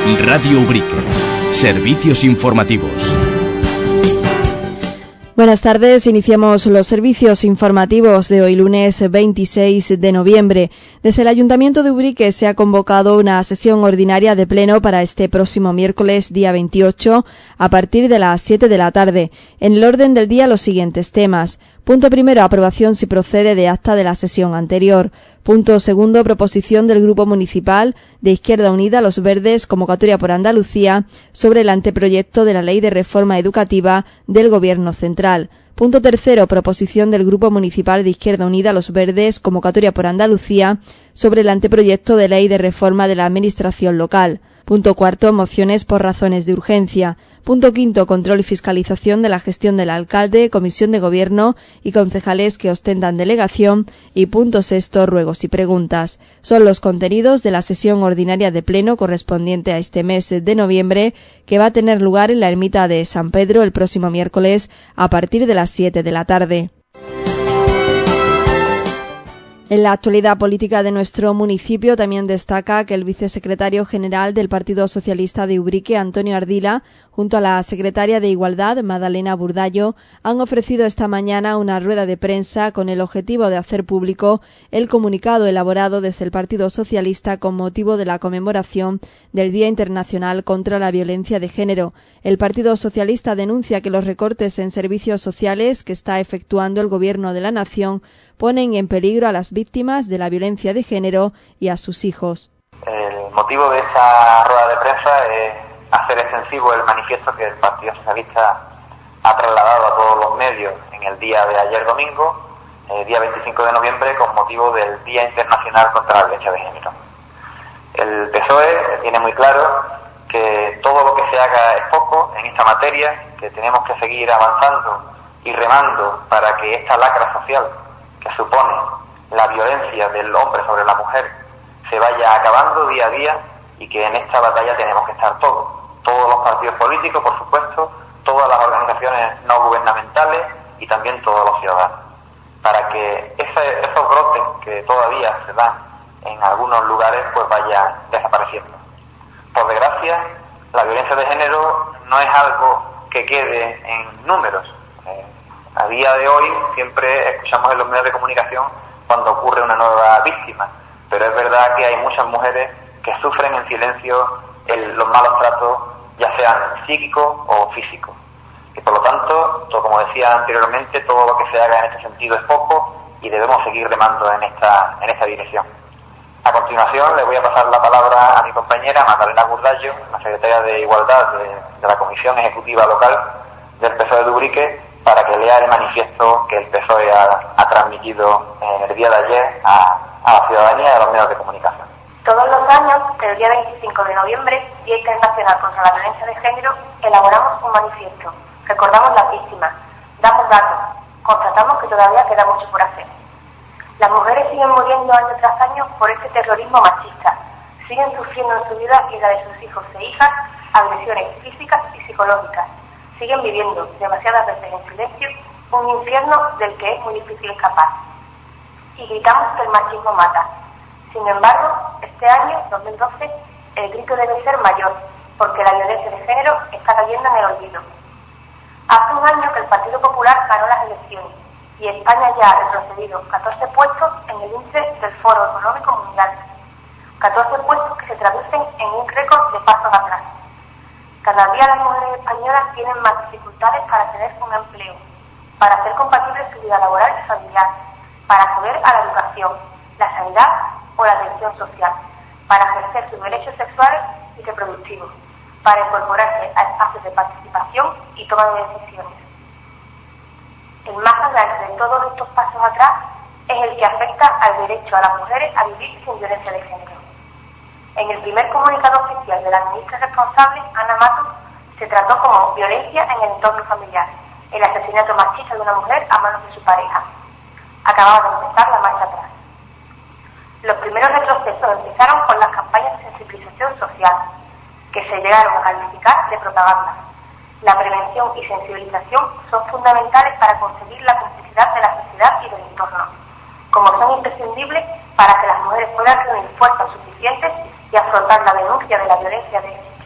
Radio Ubrique. Servicios informativos. Buenas tardes, iniciamos los servicios informativos de hoy lunes 26 de noviembre. Desde el Ayuntamiento de Ubrique se ha convocado una sesión ordinaria de pleno para este próximo miércoles día 28 a partir de las 7 de la tarde. En el orden del día los siguientes temas. Punto primero, aprobación si procede de acta de la sesión anterior. Punto segundo, proposición del Grupo Municipal de Izquierda Unida Los Verdes, convocatoria por Andalucía, sobre el anteproyecto de la Ley de Reforma Educativa del Gobierno Central. Punto tercero, proposición del Grupo Municipal de Izquierda Unida Los Verdes, convocatoria por Andalucía, sobre el anteproyecto de Ley de Reforma de la Administración Local. Punto cuarto, mociones por razones de urgencia. Punto quinto, control y fiscalización de la gestión del alcalde, comisión de gobierno y concejales que ostentan delegación. Y punto sexto, ruegos y preguntas. Son los contenidos de la sesión ordinaria de pleno correspondiente a este mes de noviembre, que va a tener lugar en la ermita de San Pedro el próximo miércoles a partir de las 7 de la tarde. En la actualidad política de nuestro municipio también destaca que el vicesecretario general del Partido Socialista de Ubrique, Antonio Ardila, junto a la secretaria de Igualdad, Madalena Burdallo, han ofrecido esta mañana una rueda de prensa con el objetivo de hacer público el comunicado elaborado desde el Partido Socialista con motivo de la conmemoración del Día Internacional contra la Violencia de Género. El Partido Socialista denuncia que los recortes en servicios sociales que está efectuando el Gobierno de la Nación ponen en peligro a las víctimas de la violencia de género y a sus hijos. El motivo de esta rueda de prensa es hacer extensivo el manifiesto que el Partido Socialista ha trasladado a todos los medios en el día de ayer domingo, día 25 de noviembre, con motivo del Día Internacional contra la Violencia de Género. El PSOE tiene muy claro que todo lo que se haga es poco en esta materia, que tenemos que seguir avanzando y remando para que esta lacra social que supone la violencia del hombre sobre la mujer se vaya acabando día a día, y que en esta batalla tenemos que estar todos los partidos políticos, por supuesto, todas las organizaciones no gubernamentales y también todos los ciudadanos, para que esos brotes que todavía se dan en algunos lugares pues vayan desapareciendo. Por desgracia, la violencia de género no es algo que quede en números. A día de hoy siempre escuchamos en los medios de comunicación cuando ocurre una nueva víctima, pero es verdad que hay muchas mujeres que sufren en silencio los malos tratos, ya sean psíquicos o físicos. Y por lo tanto, como decía anteriormente, todo lo que se haga en este sentido es poco y debemos seguir remando en esta dirección. A continuación le voy a pasar la palabra a mi compañera Madalena Burdallo, la secretaria de Igualdad de la Comisión Ejecutiva Local del PSOE de Ubrique, para que lea el manifiesto que el PSOE ha transmitido en el día de ayer a la ciudadanía y a los medios de comunicación. Todos los años, el día 25 de noviembre, Día Internacional contra la Violencia de Género, elaboramos un manifiesto, recordamos las víctimas, damos datos, constatamos que todavía queda mucho por hacer. Las mujeres siguen muriendo año tras año por este terrorismo machista, siguen sufriendo en su vida y la de sus hijos e hijas agresiones físicas y psicológicas, siguen viviendo demasiadas veces en silencio un infierno del que es muy difícil escapar. Y gritamos que el machismo mata. Sin embargo, este año, 2012, el grito debe ser mayor, porque la violencia de género está cayendo en el olvido. Hace un año que el Partido Popular ganó las elecciones y España ya ha retrocedido 14 puestos en el índice del Foro Económico Mundial. 14 puestos que se traducen en un récord de pasos atrás. Cada día las mujeres españolas tienen más dificultades para tener un empleo, para hacer compatible su vida laboral y familiar, para acceder a la educación, la sanidad o la atención social, para ejercer sus derechos sexuales y reproductivos, para incorporarse a espacios de participación y toma de decisiones. El más allá de todos estos pasos atrás es el que afecta al derecho a las mujeres a vivir sin violencia de género. En el primer comunicado oficial de la ministra responsable, Ana Mato, se trató como violencia en el entorno familiar, el asesinato machista de una mujer a manos de su pareja. Acababa de empezar la marcha atrás. Los primeros retrocesos empezaron con las campañas de sensibilización social, que se llegaron a calificar de propaganda. La prevención y sensibilización son fundamentales para conseguir la complicidad de la sociedad y del entorno, como son imprescindibles para que las mujeres puedan reunir fuerzas suficientes y afrontar la denuncia de la violencia de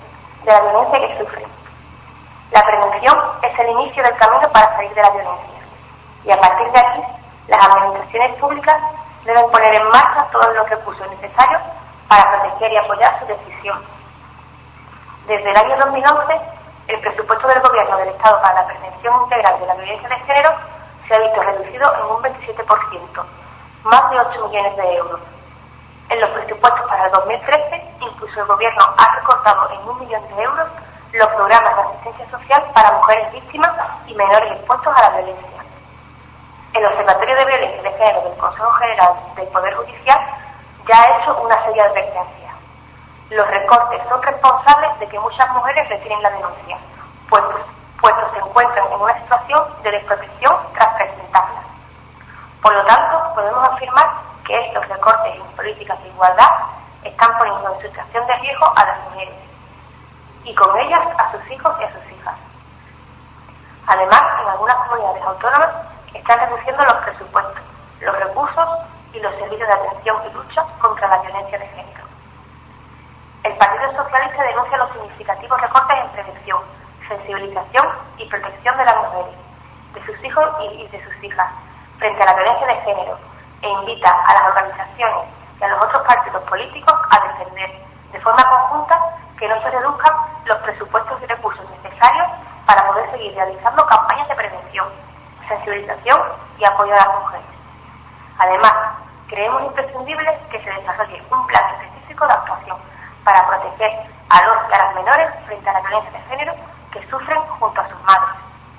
de la violencia que sufren. La prevención es el inicio del camino para salir de la violencia y a partir de aquí las administraciones públicas deben poner en marcha todos los recursos necesarios para proteger y apoyar su decisión. Desde el año 2011, el presupuesto del Gobierno del Estado para la prevención integral de la violencia de género se ha visto reducido en un 27%, más de 8 millones de euros. En los presupuestos para el 2013, incluso el Gobierno ha recortado en 1 millón de euros los programas de asistencia social para mujeres víctimas y menores expuestos a la violencia. El Observatorio de Violencia de Género del Consejo General del Poder Judicial ya ha hecho una serie de advertencias. Los recortes son responsables de que muchas mujeres retiren la denuncia, pues se encuentran en una situación de desprotección tras presentarla. Por lo tanto, podemos afirmar que estos recortes en políticas de igualdad están poniendo en situación de riesgo a las mujeres y con ellas a sus hijos y a sus hijas. Además, en algunas comunidades autónomas están reduciendo los presupuestos, los recursos y los servicios de atención y lucha contra la violencia de género. El Partido Socialista denuncia los significativos recortes en prevención, sensibilización y protección de las mujeres, de sus hijos y de sus hijas, frente a la violencia de género, e invita a las organizaciones y a los otros partidos políticos a defender, de forma conjunta, que no se reduzcan los presupuestos y recursos necesarios para poder seguir realizando campañas de prevención, sensibilización y apoyo a las mujeres. Además, creemos imprescindible que se desarrolle un plan específico de actuación para proteger a los y a las menores frente a la violencia de género que sufren junto a sus madres.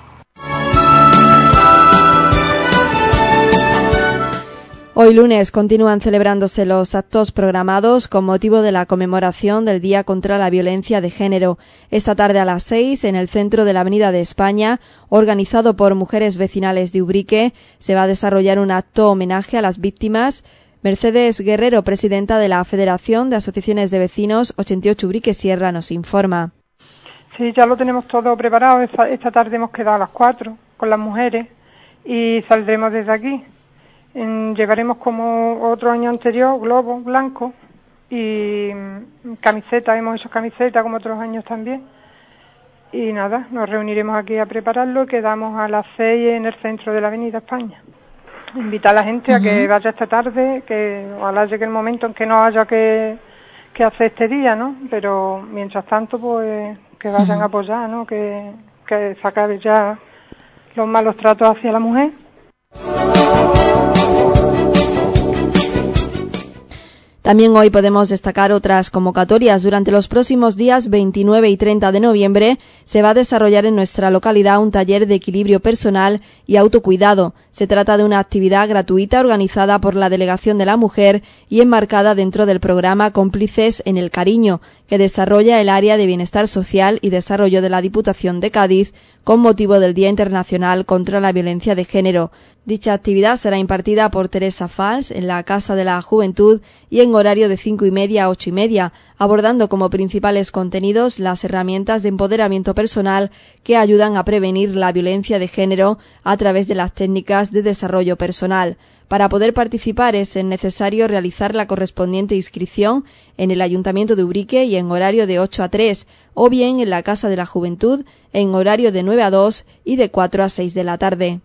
Hoy lunes continúan celebrándose los actos programados con motivo de la conmemoración del Día contra la Violencia de Género. Esta tarde a las 6, en el centro de la Avenida de España, organizado por Mujeres Vecinales de Ubrique, se va a desarrollar un acto homenaje a las víctimas. Mercedes Guerrero, presidenta de la Federación de Asociaciones de Vecinos 88 Ubrique Sierra, nos informa. Sí, ya lo tenemos todo preparado. Esta tarde hemos quedado a las 4 con las mujeres y saldremos desde aquí. Llevaremos como otro año anterior globos blancos y camisetas, hemos hecho camisetas como otros años también. Y nada, nos reuniremos aquí a prepararlo y quedamos a las 6 en el centro de la Avenida España. Invitar a la gente a que vaya esta tarde, que ojalá llegue el momento en que no haya que hacer este día, ¿no? Pero mientras tanto, pues que vayan a apoyar, ¿no? Que se acabe ya los malos tratos hacia la mujer. También hoy podemos destacar otras convocatorias. Durante los próximos días 29 y 30 de noviembre se va a desarrollar en nuestra localidad un taller de equilibrio personal y autocuidado. Se trata de una actividad gratuita organizada por la Delegación de la Mujer y enmarcada dentro del programa Cómplices en el Cariño, que desarrolla el área de Bienestar Social y Desarrollo de la Diputación de Cádiz con motivo del Día Internacional contra la Violencia de Género. Dicha actividad será impartida por Teresa Fals en la Casa de la Juventud y en horario de 5:30 a 8:30, abordando como principales contenidos las herramientas de empoderamiento personal que ayudan a prevenir la violencia de género a través de las técnicas de desarrollo personal. Para poder participar es necesario realizar la correspondiente inscripción en el Ayuntamiento de Ubrique y en horario de 8 a 3, o bien en la Casa de la Juventud en horario de 9 a 2 y de 4 a 6 de la tarde.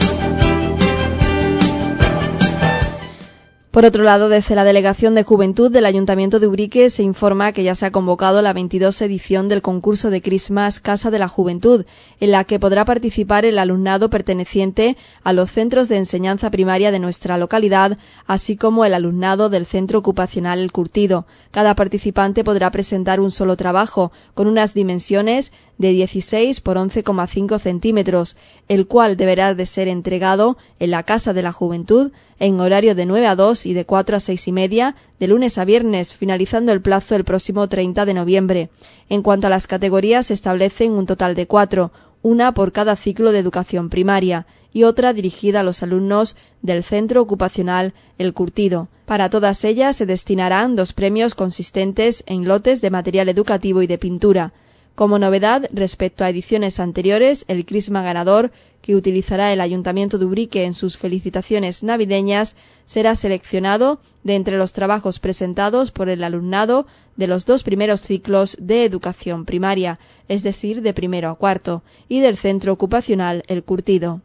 Por otro lado, desde la Delegación de Juventud del Ayuntamiento de Ubrique se informa que ya se ha convocado la 22 edición del concurso de Christmas Casa de la Juventud, en la que podrá participar el alumnado perteneciente a los centros de enseñanza primaria de nuestra localidad, así como el alumnado del Centro Ocupacional El Curtido. Cada participante podrá presentar un solo trabajo, con unas dimensiones de 16 por 11,5 centímetros, el cual deberá de ser entregado en la Casa de la Juventud en horario de 9 a 2 y de 4 a 6:30, de lunes a viernes, finalizando el plazo el próximo 30 de noviembre. En cuanto a las categorías, se establecen un total de 4, una por cada ciclo de educación primaria y otra dirigida a los alumnos del Centro Ocupacional El Curtido. Para todas ellas se destinarán 2 premios consistentes en lotes de material educativo y de pintura. Como novedad respecto a ediciones anteriores, el crisma ganador, que utilizará el Ayuntamiento de Ubrique en sus felicitaciones navideñas, será seleccionado de entre los trabajos presentados por el alumnado de los 2 primeros ciclos de educación primaria, es decir, de primero a cuarto, y del centro ocupacional El Curtido.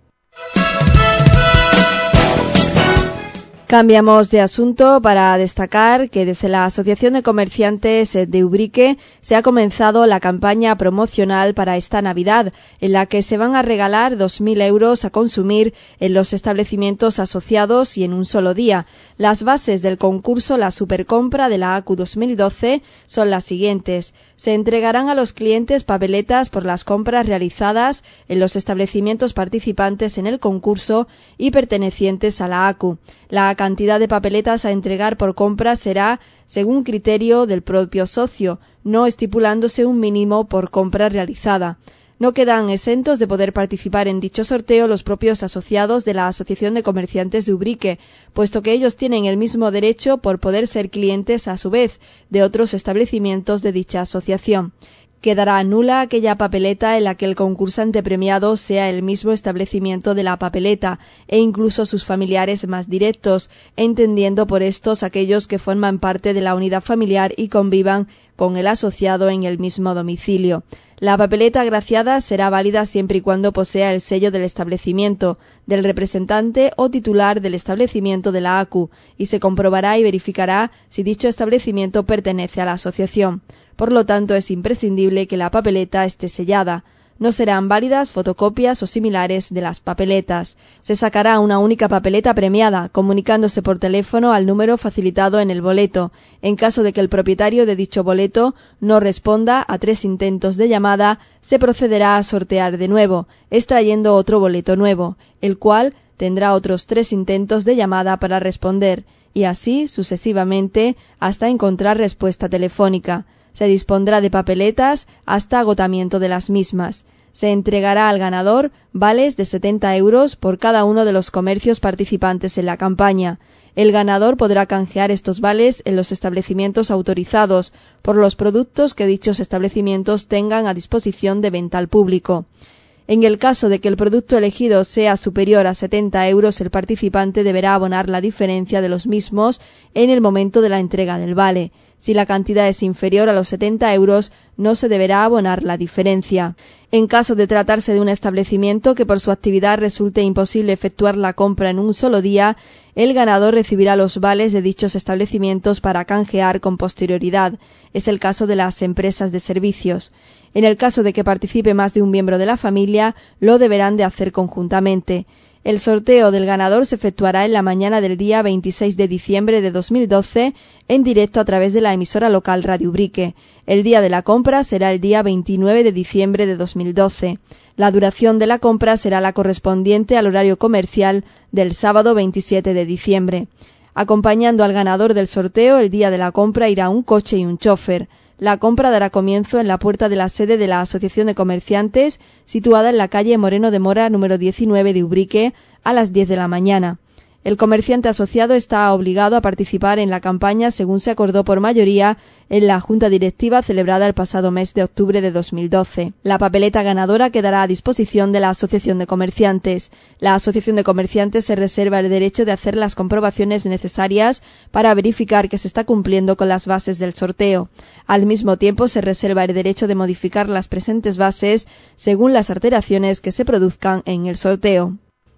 Cambiamos de asunto para destacar que desde la Asociación de Comerciantes de Ubrique se ha comenzado la campaña promocional para esta Navidad, en la que se van a regalar 2.000 euros a consumir en los establecimientos asociados y en un solo día. Las bases del concurso La Supercompra de la ACU 2012 son las siguientes. Se entregarán a los clientes papeletas por las compras realizadas en los establecimientos participantes en el concurso y pertenecientes a la ACU. La cantidad de papeletas a entregar por compra será según criterio del propio socio, no estipulándose un mínimo por compra realizada. No quedan exentos de poder participar en dicho sorteo los propios asociados de la Asociación de Comerciantes de Ubrique, puesto que ellos tienen el mismo derecho por poder ser clientes a su vez de otros establecimientos de dicha asociación. Quedará nula aquella papeleta en la que el concursante premiado sea el mismo establecimiento de la papeleta e incluso sus familiares más directos, entendiendo por estos aquellos que forman parte de la unidad familiar y convivan con el asociado en el mismo domicilio. La papeleta agraciada será válida siempre y cuando posea el sello del establecimiento, del representante o titular del establecimiento de la ACU, y se comprobará y verificará si dicho establecimiento pertenece a la asociación. Por lo tanto, es imprescindible que la papeleta esté sellada. No serán válidas fotocopias o similares de las papeletas. Se sacará una única papeleta premiada, comunicándose por teléfono al número facilitado en el boleto. En caso de que el propietario de dicho boleto no responda a 3 intentos de llamada, se procederá a sortear de nuevo, extrayendo otro boleto nuevo, el cual tendrá otros 3 intentos de llamada para responder, y así sucesivamente hasta encontrar respuesta telefónica. Se dispondrá de papeletas hasta agotamiento de las mismas. Se entregará al ganador vales de 70 euros por cada uno de los comercios participantes en la campaña. El ganador podrá canjear estos vales en los establecimientos autorizados por los productos que dichos establecimientos tengan a disposición de venta al público. En el caso de que el producto elegido sea superior a 70 euros, el participante deberá abonar la diferencia de los mismos en el momento de la entrega del vale. Si la cantidad es inferior a los 70 euros, no se deberá abonar la diferencia. En caso de tratarse de un establecimiento que por su actividad resulte imposible efectuar la compra en un solo día, el ganador recibirá los vales de dichos establecimientos para canjear con posterioridad. Es el caso de las empresas de servicios. En el caso de que participe más de un miembro de la familia, lo deberán de hacer conjuntamente. El sorteo del ganador se efectuará en la mañana del día 26 de diciembre de 2012 en directo a través de la emisora local Radio Ubrique. El día de la compra será el día 29 de diciembre de 2012. La duración de la compra será la correspondiente al horario comercial del sábado 27 de diciembre. Acompañando al ganador del sorteo, el día de la compra irá un coche y un chofer. La compra dará comienzo en la puerta de la sede de la Asociación de Comerciantes, situada en la calle Moreno de Mora, número 19 de Ubrique, a las 10 de la mañana. El comerciante asociado está obligado a participar en la campaña según se acordó por mayoría en la Junta Directiva celebrada el pasado mes de octubre de 2012. La papeleta ganadora quedará a disposición de la Asociación de Comerciantes. La Asociación de Comerciantes se reserva el derecho de hacer las comprobaciones necesarias para verificar que se está cumpliendo con las bases del sorteo. Al mismo tiempo, se reserva el derecho de modificar las presentes bases según las alteraciones que se produzcan en el sorteo.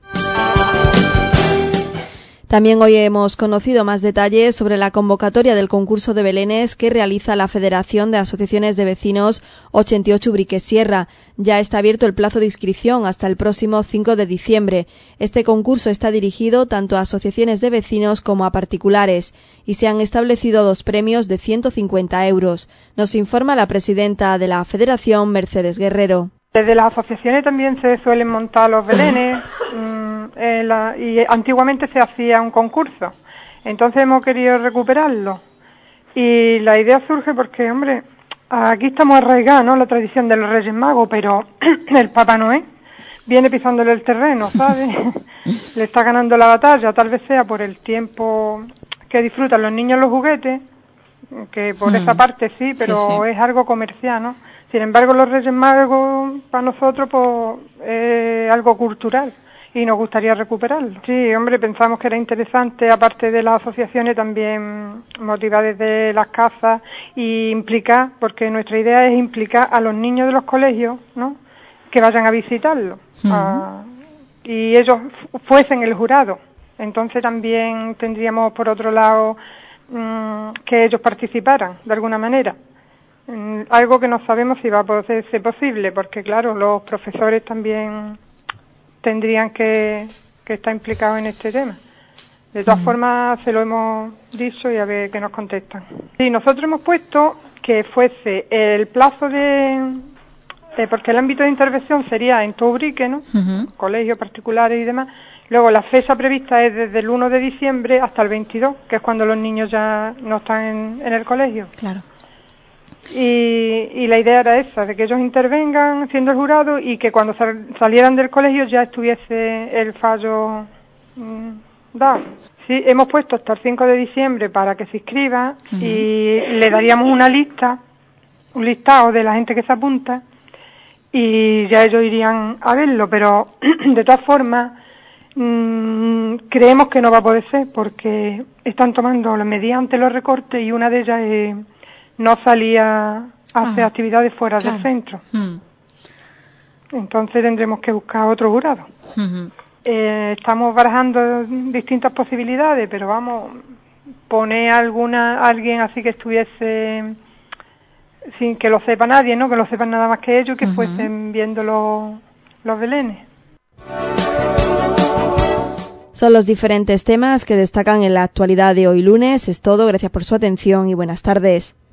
También hoy hemos conocido más detalles sobre la convocatoria del concurso de belenes que realiza la Federación de Asociaciones de Vecinos 88 Ubrique Sierra. Ya está abierto el plazo de inscripción hasta el próximo 5 de diciembre. Este concurso está dirigido tanto a asociaciones de vecinos como a particulares y se han establecido 2 premios de 150 euros. Nos informa la presidenta de la Federación, Mercedes Guerrero. Desde las asociaciones también se suelen montar los belenes y antiguamente se hacía un concurso, entonces hemos querido recuperarlo y la idea surge porque, hombre, aquí estamos arraigados, ¿no?, la tradición de los Reyes Magos, pero el Papá Noel viene pisándole el terreno, ¿sabes? Le está ganando la batalla, tal vez sea por el tiempo que disfrutan los niños los juguetes, que por esa parte sí, pero sí. Es algo comercial, ¿no? Sin embargo, los Reyes Magos para nosotros pues es algo cultural y nos gustaría recuperarlo. Sí, hombre, pensamos que era interesante, aparte de las asociaciones, también motivar desde las casas y implicar, porque nuestra idea es implicar a los niños de los colegios, ¿no?, que vayan a visitarlo, y ellos fuesen el jurado. Entonces también tendríamos, por otro lado, que ellos participaran de alguna manera. Algo que no sabemos si va a poder ser posible, porque claro, los profesores también tendrían que estar implicados en este tema. De todas formas, se lo hemos dicho y a ver qué nos contestan. Sí, nosotros hemos puesto que fuese el plazo porque el ámbito de intervención sería en todo Ubrique, ¿no? Colegios particulares y demás. Luego la fecha prevista es desde el 1 de diciembre hasta el 22, que es cuando los niños ya no están en el colegio. Claro. Y la idea era esa, de que ellos intervengan siendo el jurado y que cuando salieran del colegio ya estuviese el fallo dado. Sí, hemos puesto hasta el 5 de diciembre para que se inscriba y le daríamos una lista, un listado de la gente que se apunta y ya ellos irían a verlo, pero de todas formas creemos que no va a poder ser porque están tomando mediante los recortes y una de ellas es no salía a hacer actividades fuera del centro. Entonces tendremos que buscar otro jurado. Estamos barajando distintas posibilidades, pero vamos, poner alguien así que estuviese sin que lo sepa nadie, ¿no? Que lo sepan nada más que ellos, que fuesen viendo los belenes. Son los diferentes temas que destacan en la actualidad de hoy lunes. Es todo. Gracias por su atención y buenas tardes.